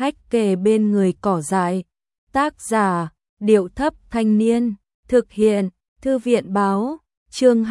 hách kề bên người cỏ dại. Tác giả, Điệu Thấp Thanh Niên. Thực hiện, Thư viện Báo. Chương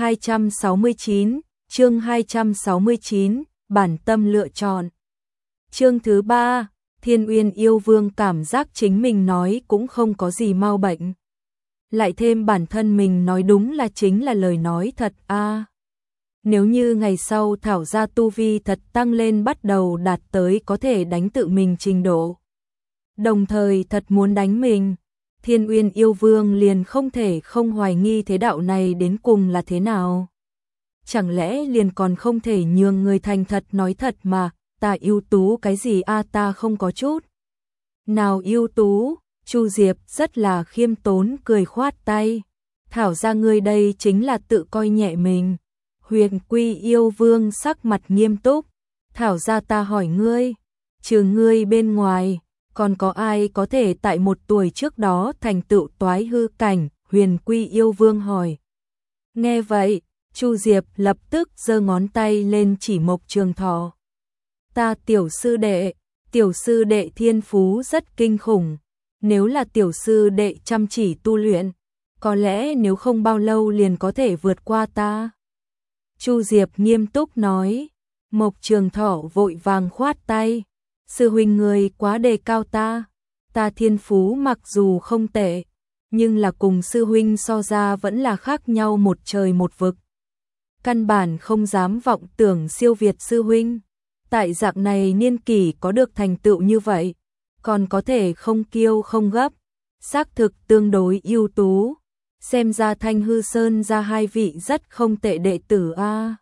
269, bản tâm lựa chọn. Chương thứ 3, Thiên Uyên yêu vương cảm giác chính mình nói cũng không có gì mau bệnh. Lại thêm bản thân mình nói đúng là chính là lời nói thật a. Nếu như ngày sau thảo ra tu vi thật tăng lên bắt đầu đạt tới có thể đánh tự mình trình độ. Đồng thời thật muốn đánh mình, Thiên Uyên yêu vương liền không thể không hoài nghi thế đạo này đến cùng là thế nào. Chẳng lẽ liền còn không thể nhường người thành thật nói thật mà, ta ưu tú cái gì a, ta không có chút nào ưu tú. Chu Diệp rất là khiêm tốn cười khoát tay. Thảo ra ngươi đây chính là tự coi nhẹ mình. Huyền Quy yêu vương sắc mặt nghiêm túc. Thảo ra ta hỏi ngươi, trừ ngươi bên ngoài, còn có ai có thể tại 1 tuổi trước đó thành tựu toái hư cảnh? Huyền Quy yêu vương hỏi. Nghe vậy, Chu Diệp lập tức giơ ngón tay lên chỉ Mộc Trường Thọ. Ta tiểu sư đệ thiên phú rất kinh khủng. Nếu là tiểu sư đệ chăm chỉ tu luyện, có lẽ nếu không bao lâu liền có thể vượt qua ta. Chu Diệp nghiêm túc nói. Mộc Trường Thọ vội vàng khoát tay. Sư huynh người quá đề cao ta. Ta thiên phú mặc dù không tệ, nhưng là cùng sư huynh so ra vẫn là khác nhau một trời một vực. Căn bản không dám vọng tưởng siêu việt sư huynh. Tại dạng này niên kỷ có được thành tựu như vậy, còn có thể không kiêu không gấp, xác thực tương đối ưu tú. Xem ra Thanh Hư Sơn ra 2 vị rất không tệ đệ tử a.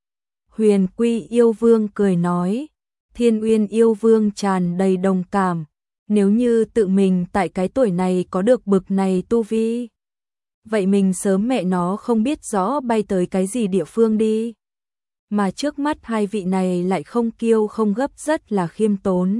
Huyền Quy yêu vương cười nói. Thiên Uyên yêu vương tràn đầy đồng cảm. Nếu như tự mình tại cái tuổi này có được bực này tu vi, vậy mình sớm mẹ nó không biết rõ bay tới cái gì địa phương đi. Mà trước mắt 2 vị này lại không kiêu không gấp, rất là khiêm tốn.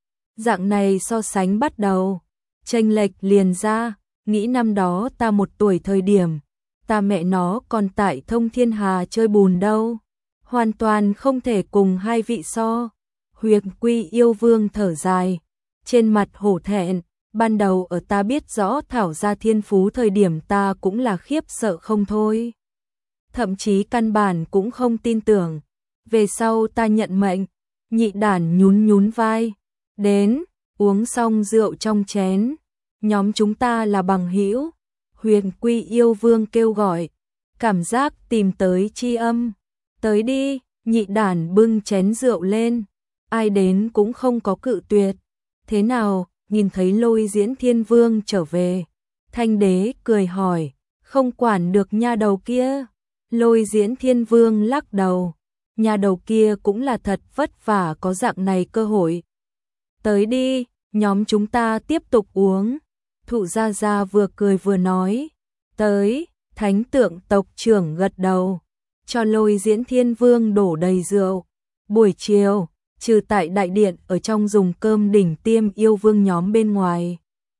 Dạng này so sánh bắt đầu, chênh lệch liền ra. Nghĩ năm đó ta 1 tuổi thời điểm, ta mẹ nó còn tại Thông Thiên Hà chơi bùn đâu. Hoàn toàn không thể cùng 2 vị so. Huyền Quy yêu vương thở dài, trên mặt hổ thẹn. Ban đầu ở ta biết rõ thảo ra thiên phú thời điểm ta cũng là khiếp sợ không thôi. Thậm chí căn bản cũng không tin tưởng. Về sau ta nhận mệnh. Nhị đản nhún vai. Đến, uống xong rượu trong chén. Nhóm chúng ta là bằng hữu. Huyền Quy yêu vương kêu gọi. Cảm giác tìm tới tri âm. Tới đi, nhị đản bưng chén rượu lên. Ai đến cũng không có cự tuyệt. Thế nào, nhìn thấy Lôi Diễn Thiên Vương trở về? Thanh đế cười hỏi. Không quản được nha đầu kia. Lôi Diễn Thiên Vương lắc đầu. Nhà đầu kia cũng là thật vất vả có dạng này cơ hội. Tới đi, nhóm chúng ta tiếp tục uống. Thụ Gia Gia vừa cười vừa nói. Tới, Thánh Tượng tộc trưởng gật đầu, cho Lôi Diễn Thiên Vương đổ đầy rượu. Buổi chiều, trừ tại đại điện ở trong dùng cơm đỉnh tiêm yêu vương nhóm bên ngoài,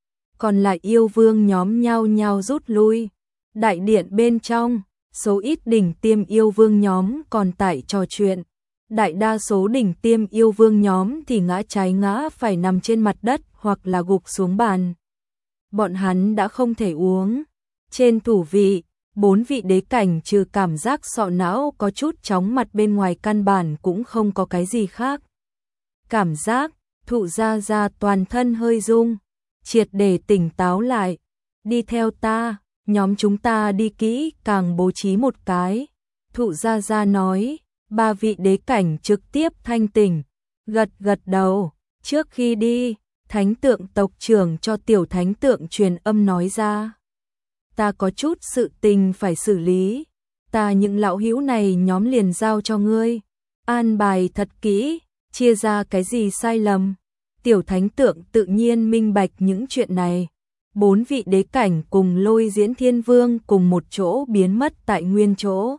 còn lại yêu vương nhóm nhao nhao rút lui. Đại điện bên trong, số ít đỉnh tiêm yêu vương nhóm còn tại trò chuyện. Đại đa số đỉnh tiêm yêu vương nhóm thì ngã trái ngã phải nằm trên mặt đất hoặc là gục xuống bàn. Bọn hắn đã không thể uống. Trên thủ vị, 4 vị đế cảnh trừ cảm giác sọ não có chút chóng mặt bên ngoài căn bản cũng không có cái gì khác. Cảm giác, Thụ Gia Gia toàn thân hơi rung, triệt để tỉnh táo lại. Đi theo ta, nhóm chúng ta đi kỹ càng bố trí một cái. Thụ Gia Gia nói. 3 vị đế cảnh trực tiếp thanh tỉnh, gật đầu. Trước khi đi, Thánh Tượng tộc trưởng cho tiểu Thánh Tượng truyền âm nói ra. Ta có chút sự tình phải xử lý. Ta những lão hữu này nhóm liền giao cho ngươi. An bài thật kỹ, chia ra cái gì sai lầm. Tiểu Thánh Tượng tự nhiên minh bạch những chuyện này. 4 vị đế cảnh cùng Lôi Diễn Thiên Vương cùng một chỗ biến mất tại nguyên chỗ.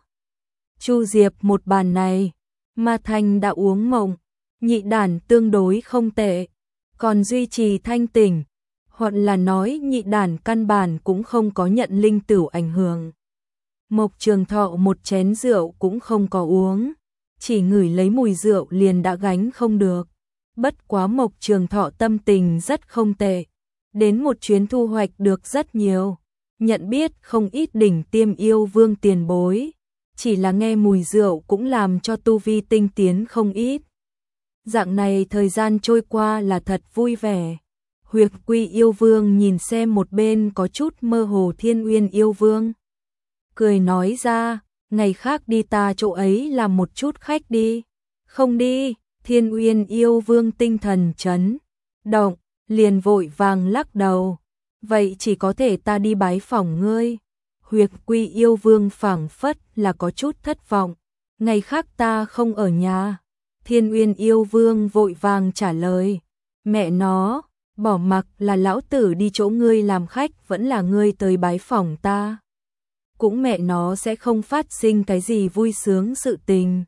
Chu Diệp một bàn này, Ma Thanh đã uống mộng, nhị đản tương đối không tệ, còn duy trì thanh tỉnh, hoặc là nói nhị đản căn bản cũng không có nhận linh tửu ảnh hưởng. Mộc Trường Thọ một chén rượu cũng không có uống, chỉ ngửi lấy mùi rượu liền đã gánh không được. Bất quá Mộc Trường Thọ tâm tình rất không tệ, đến một chuyến thu hoạch được rất nhiều, nhận biết không ít đỉnh tiêm yêu vương tiền bối, chỉ là nghe mùi rượu cũng làm cho tu vi tinh tiến không ít. Dạng này thời gian trôi qua là thật vui vẻ. Huyệt Quy yêu vương nhìn xem một bên có chút mơ hồ Thiên Uyên yêu vương, cười nói ra, ngày khác đi ta chỗ ấy làm một chút khách đi. Không đi. Thiên Uyên yêu vương tinh thần chấn động, liền vội vàng lắc đầu. Vậy chỉ có thể ta đi bái phỏng ngươi. Huyệt Quy yêu vương phảng phất là có chút thất vọng. Ngày khác ta không ở nhà. Thiên Uyên yêu vương vội vàng trả lời. Mẹ nó, bỏ mặc là lão tử đi chỗ ngươi làm khách vẫn là ngươi tới bái phỏng ta. Cũng mẹ nó sẽ không phát sinh cái gì vui sướng sự tình.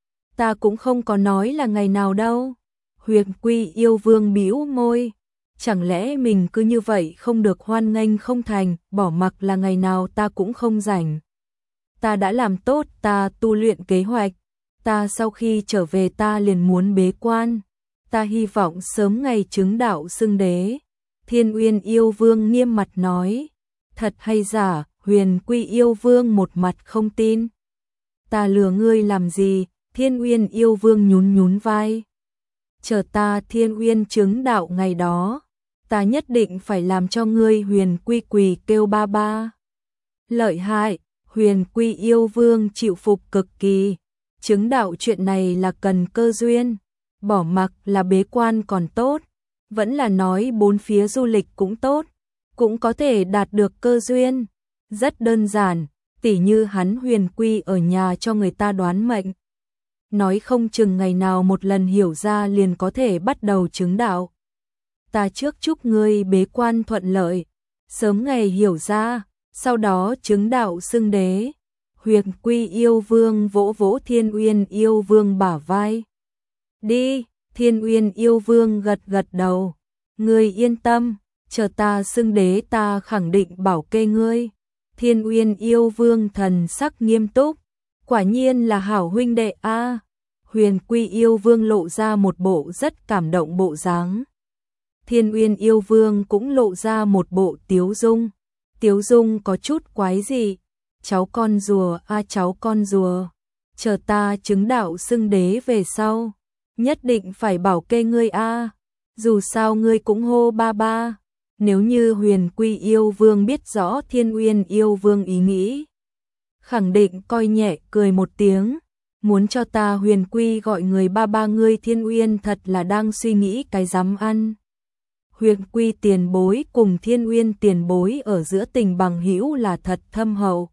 Ta cũng không có nói là ngày nào đâu. Huyệt Quy yêu vương bĩu môi. Chẳng lẽ mình cứ như vậy không được hoan nghênh không thành, bỏ mặc là ngày nào ta cũng không rảnh. Ta đã làm tốt ta tu luyện kế hoạch. Ta sau khi trở về ta liền muốn bế quan. Ta hy vọng sớm ngày chứng đạo xưng đế. Thiên Uyên yêu vương nghiêm mặt nói. Thật hay giả? Huyền Quy yêu vương một mặt không tin. Ta lừa ngươi làm gì? Thiên Uyên yêu vương nhún nhún vai. Chờ ta Thiên Uyên chứng đạo ngày đó, ta nhất định phải làm cho ngươi Huyền Quy quỳ kêu ba ba. Lợi hại. Huyền Quy yêu vương chịu phục cực kỳ. Chứng đạo chuyện này là cần cơ duyên. Bỏ mặc là bế quan còn tốt, vẫn là nói bốn phía du lịch cũng tốt, cũng có thể đạt được cơ duyên. Rất đơn giản, tỉ như hắn Huyền Quy ở nhà cho người ta đoán mệnh. Nói không chừng ngày nào một lần hiểu ra liền có thể bắt đầu chứng đạo. Ta trước chúc ngươi bế quan thuận lợi, sớm ngày hiểu ra, sau đó chứng đạo xưng đế. Huyền Quy yêu vương vỗ vỗ Thiên Uyên yêu vương bả vai. Đi. Thiên Uyên yêu vương gật gật đầu. Ngươi yên tâm, chờ ta xưng đế ta khẳng định bảo kê ngươi. Thiên Uyên yêu vương thần sắc nghiêm túc. Quả nhiên là hảo huynh đệ a. Huyền Quy yêu vương lộ ra một bộ rất cảm động bộ dáng. Thiên Uyên yêu vương cũng lộ ra một bộ tiếu dung. Tiếu dung có chút quái dị. Cháu con rùa a, cháu con rùa. Chờ ta chứng đạo xưng đế về sau, nhất định phải bảo kê ngươi a. Dù sao ngươi cũng hô ba ba. Nếu như Huyền Quy yêu vương biết rõ Thiên Uyên yêu vương ý nghĩ, khẳng định coi nhẹ cười một tiếng. Muốn cho ta Huyền Quy gọi người ba ba ngươi Thiên Uyên thật là đang suy nghĩ cái dám ăn. Huyền Quy tiền bối cùng Thiên Uyên tiền bối ở giữa tình bằng hữu là thật thâm hậu.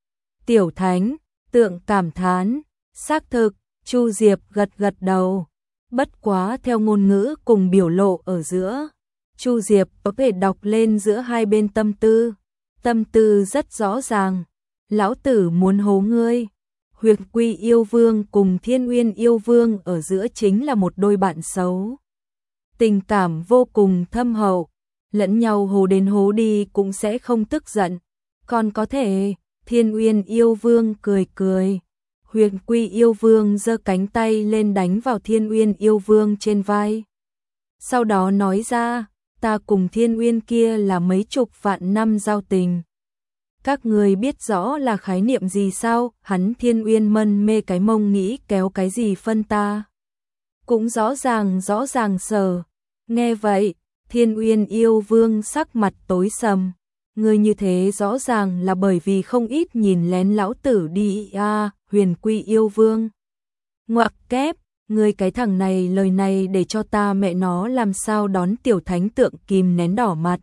Tiểu Thánh, Tượng cảm thán, xác thực, Chu Diệp gật gật đầu. Bất quá theo ngôn ngữ cùng biểu lộ ở giữa, Chu Diệp có thể đọc lên giữa hai bên tâm tư. Tâm tư rất rõ ràng. Lão tử muốn hố ngươi. Huyền Quy yêu vương cùng Thiên Uyên yêu vương ở giữa chính là một đôi bạn xấu. Tình cảm vô cùng thâm hậu, lẫn nhau hố đến hố đi cũng sẽ không tức giận. Còn có thể, Thiên Uyên yêu vương cười cười. Huyền Quy yêu vương giơ cánh tay lên đánh vào Thiên Uyên yêu vương trên vai. Sau đó nói ra, ta cùng Thiên Uyên kia là mấy chục vạn năm giao tình. Các người biết rõ là khái niệm gì sao? Hắn Thiên Uyên mân mê cái mông nghĩ kéo cái gì phân ta. Cũng rõ ràng sờ. Nghe vậy, Thiên Uyên yêu vương sắc mặt tối sầm. Người như thế rõ ràng là bởi vì không ít nhìn lén lão tử đi a. Huyền Quy yêu vương. Ngoặc kép, người cái thằng này lời này để cho ta mẹ nó làm sao đón tiểu thánh tượng kìm nén đỏ mặt.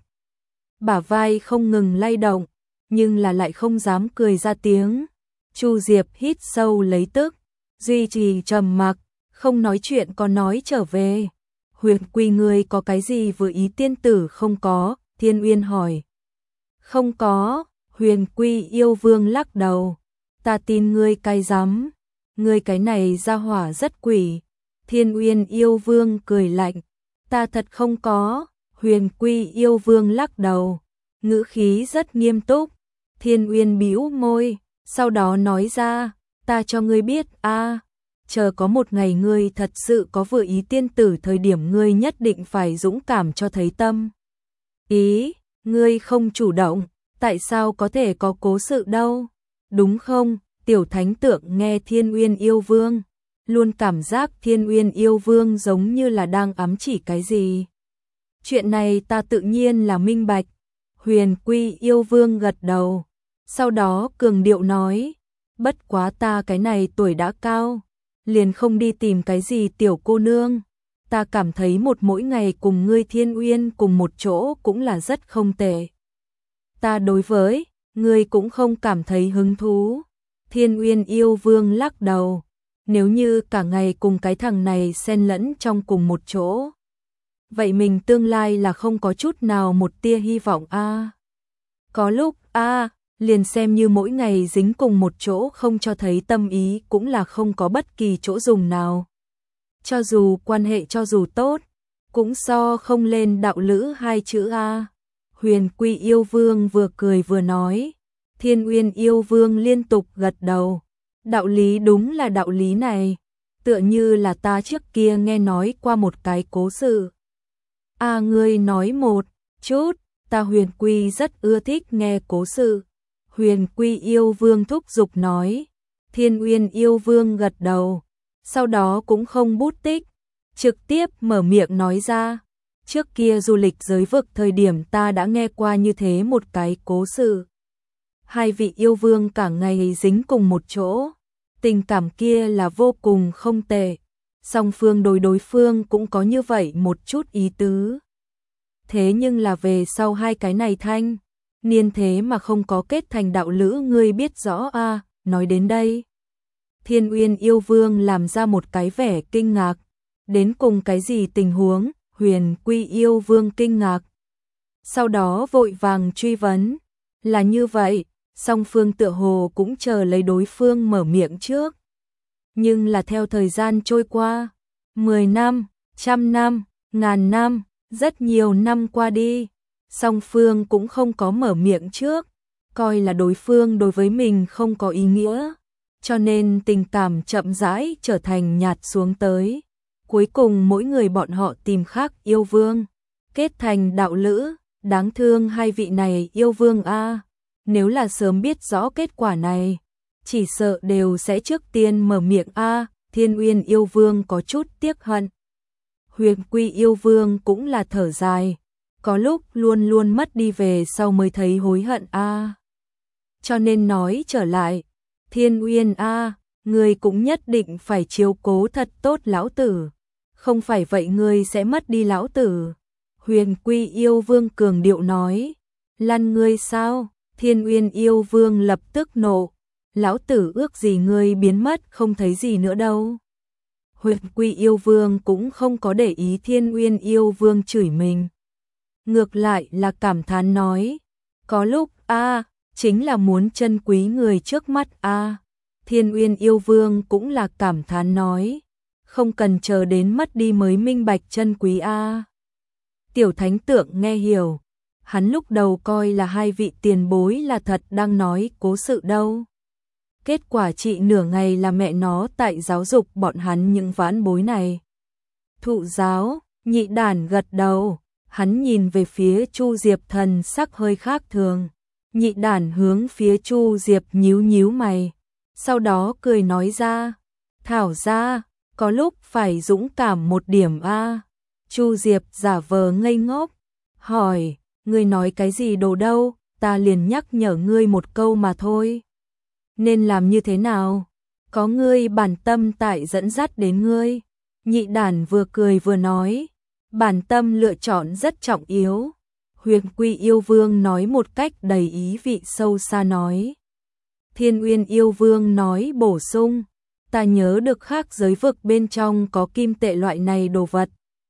Bả vai không ngừng lay động, nhưng là lại không dám cười ra tiếng. Chu Diệp hít sâu lấy tức, duy trì trầm mặc, không nói chuyện còn nói trở về. Huyền Quy ngươi có cái gì vừa ý tiên tử không có? Thiên Uyên hỏi. Không có. Huyền Quy yêu vương lắc đầu. Ta tin ngươi cay rắm. Ngươi cái này ra hỏa rất quỷ. Thiên Uyên yêu vương cười lạnh. Ta thật không có. Huyền Quy yêu vương lắc đầu, ngữ khí rất nghiêm túc. Thiên Uyên bĩu môi, sau đó nói ra, ta cho ngươi biết a, chờ có một ngày ngươi thật sự có vừa ý tiên tử thời điểm ngươi nhất định phải dũng cảm cho thấy tâm. Ý, ngươi không chủ động, tại sao có thể có cố sự đâu, đúng không? Tiểu thánh tượng nghe Thiên Uyên Yêu Vương, luôn cảm giác Thiên Uyên Yêu Vương giống như là đang ám chỉ cái gì. Chuyện này ta tự nhiên là minh bạch. Huyền Quy Yêu Vương gật đầu, sau đó cường điệu nói, bất quá ta cái này tuổi đã cao, liền không đi tìm cái gì tiểu cô nương. Ta cảm thấy mỗi ngày cùng ngươi Thiên Uyên cùng một chỗ cũng là rất không tệ. Ta đối với ngươi cũng không cảm thấy hứng thú. Thiên Uyên Yêu Vương lắc đầu, nếu như cả ngày cùng cái thằng này xen lẫn trong cùng một chỗ, vậy mình tương lai là không có chút nào một tia hy vọng a. Có lúc a, liền xem như mỗi ngày dính cùng một chỗ không cho thấy tâm ý cũng là không có bất kỳ chỗ dùng nào. Cho dù quan hệ cho dù tốt, cũng so không lên đạo lữ hai chữ a. Huyền Quy Yêu Vương vừa cười vừa nói, Thiên Uyên Yêu Vương liên tục gật đầu. Đạo lý đúng là đạo lý này, tựa như là ta trước kia nghe nói qua một cái cố sự. A ngươi nói một chút, ta Huyền Quy rất ưa thích nghe cố sự. Huyền Quy Yêu Vương thúc giục nói. Thiên Uyên Yêu Vương gật đầu, sau đó cũng không bút tích, trực tiếp mở miệng nói ra. Trước kia du lịch giới vực thời điểm ta đã nghe qua như thế một cái cố sự. Hai vị yêu vương cả ngày dính cùng một chỗ, tình cảm kia là vô cùng không tệ, song phương đối phương cũng có như vậy một chút ý tứ. Thế nhưng là về sau hai cái này thanh niên thế mà không có kết thành đạo lữ, ngươi biết rõ a. Nói đến đây, Thiên Uyên Yêu Vương làm ra một cái vẻ kinh ngạc, đến cùng cái gì tình huống? Huyền Quy Yêu Vương kinh ngạc, sau đó vội vàng truy vấn, là như vậy. Song phương tựa hồ cũng chờ lấy đối phương mở miệng trước. Nhưng là theo thời gian trôi qua, 10 năm, 100 năm, 1000 năm, rất nhiều năm qua đi, song phương cũng không có mở miệng trước, coi là đối phương đối với mình không có ý nghĩa, cho nên tình cảm chậm rãi trở thành nhạt xuống tới. Cuối cùng mỗi người bọn họ tìm khác yêu vương, kết thành đạo lữ, đáng thương hai vị này yêu vương a. Nếu là sớm biết rõ kết quả này, chỉ sợ đều sẽ trước tiên mở miệng a. Thiên Uyên Yêu Vương có chút tiếc hận. Huyền Quy Yêu Vương cũng là thở dài, có lúc luôn luôn mất đi về sau mới thấy hối hận a. Cho nên nói trở lại, Thiên Uyên a, ngươi cũng nhất định phải chiếu cố thật tốt lão tử, không phải vậy ngươi sẽ mất đi lão tử. Huyền Quy Yêu Vương cường điệu nói, lăn ngươi sao? Thiên Uyên Yêu Vương lập tức nộ, lão tử ước gì ngươi biến mất không thấy gì nữa đâu. Huyền Quy Yêu Vương cũng không có để ý Thiên Uyên Yêu Vương chửi mình, ngược lại là cảm thán nói, có lúc a, chính là muốn trân quý người trước mắt a. Thiên Uyên Yêu Vương cũng là cảm thán nói, không cần chờ đến mất đi mới minh bạch trân quý a. Tiểu thánh tượng nghe hiểu, hắn lúc đầu coi là hai vị tiền bối là thật đang nói cố sự đâu. Kết quả trị nửa ngày là mẹ nó tại giáo dục bọn hắn những vãn bối này. Thụ giáo, Nhị Đản gật đầu, hắn nhìn về phía Chu Diệp thần sắc hơi khác thường. Nhị Đản hướng phía Chu Diệp nhíu nhíu mày, sau đó cười nói ra, thảo ra, có lúc phải dũng cảm một điểm a. Chu Diệp giả vờ ngây ngốc, hỏi, ngươi nói cái gì đồ đâu, ta liền nhắc nhở ngươi một câu mà thôi. Nên làm như thế nào? Có ngươi bản tâm tại dẫn dắt đến ngươi. Nhị Đản vừa cười vừa nói, bản tâm lựa chọn rất trọng yếu. Huyền Quy Yêu Vương nói một cách đầy ý vị sâu xa nói. Thiên Uyên Yêu Vương nói bổ sung, ta nhớ được khác giới vực bên trong có kim tệ loại này đồ vật.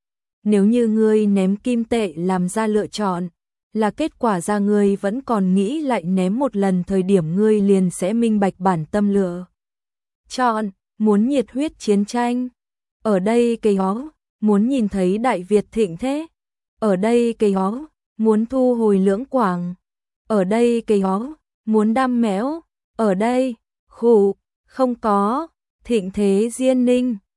Nếu như ngươi ném kim tệ làm ra lựa chọn, là kết quả ra ngươi vẫn còn nghĩ lại ném một lần thời điểm ngươi liền sẽ minh bạch bản tâm lựa chọn, muốn nhiệt huyết chiến tranh. Ở đây cây hó, muốn nhìn thấy Đại Việt thịnh thế. Ở đây cây hó, muốn thu hồi Lưỡng Quảng. Ở đây cây hó, muốn đam mẽo. Ở đây, khủ, không có. Thịnh thế Diên Ninh.